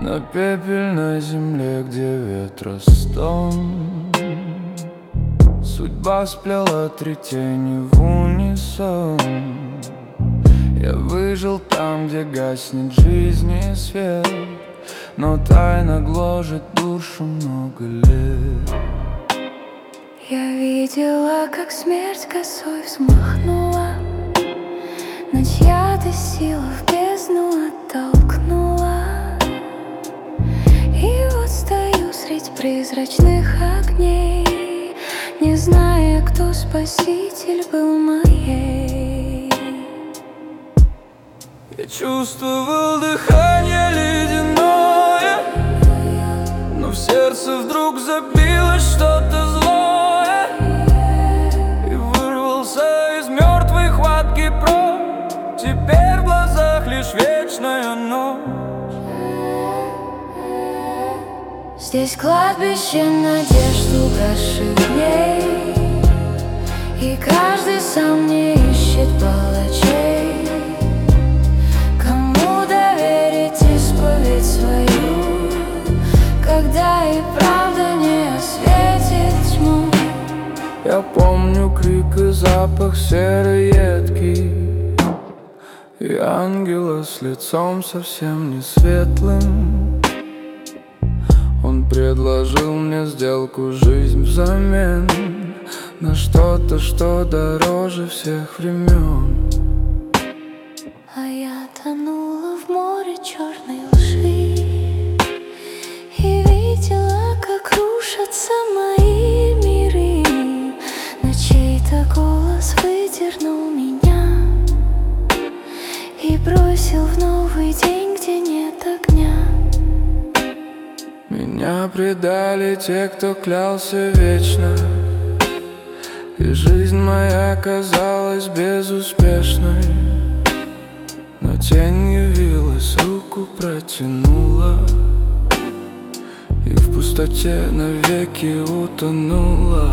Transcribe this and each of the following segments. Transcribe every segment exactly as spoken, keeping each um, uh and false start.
на пепельной земле, где ветра стон. Судьба сплела три тени в унисон. Я выжил там, где гаснет жизни свет, но тайна гложет душу много лет. Я видела, как смерть косой взмахнула, но чья-то сила в бездну оттолкнула. И вот стою средь призрачных огней, не зная, кто спаситель был моей. Я чувствовал дыхание ледяное, но в сердце вдруг забилось что-то злое, и вырвался из мертвой хватки прочь. Теперь в глазах лишь вечная ночь. Здесь кладбище надежд угасших дней, и каждый сам не ищет палачей. Кому доверить исповедь свою, когда и правда не осветит тьму? Я помню крик и запах серый едкий, и ангела с лицом совсем не светлым. Он предложил мне сделку, жизнь взамен на что-то, что дороже всех времен. А я тонула в море черной лжи и видела, как рушатся мои миры. Но чей-то голос выдернул меня и бросил в новый день, где нет огня. Меня предали те, кто клялся вечно, и жизнь моя казалась безуспешной. Но тень явилась, руку протянула, и в пустоте навеки утонула.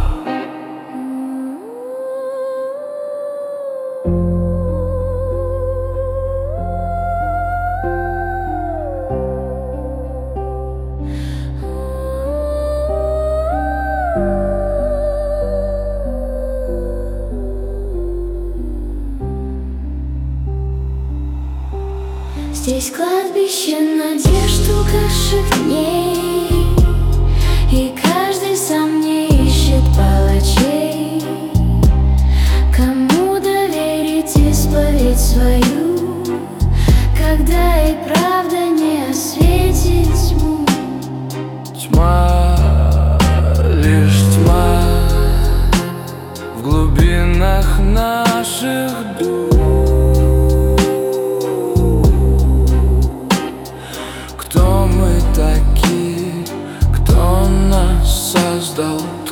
Здесь кладбище надежд угасших дней, и каждый сам не ищет палачей. Кому доверить исповедь свою, когда и правда не осветит тьму? Тьма, лишь тьма в глубинах наших душ. Кто мы такие, кто нас создал?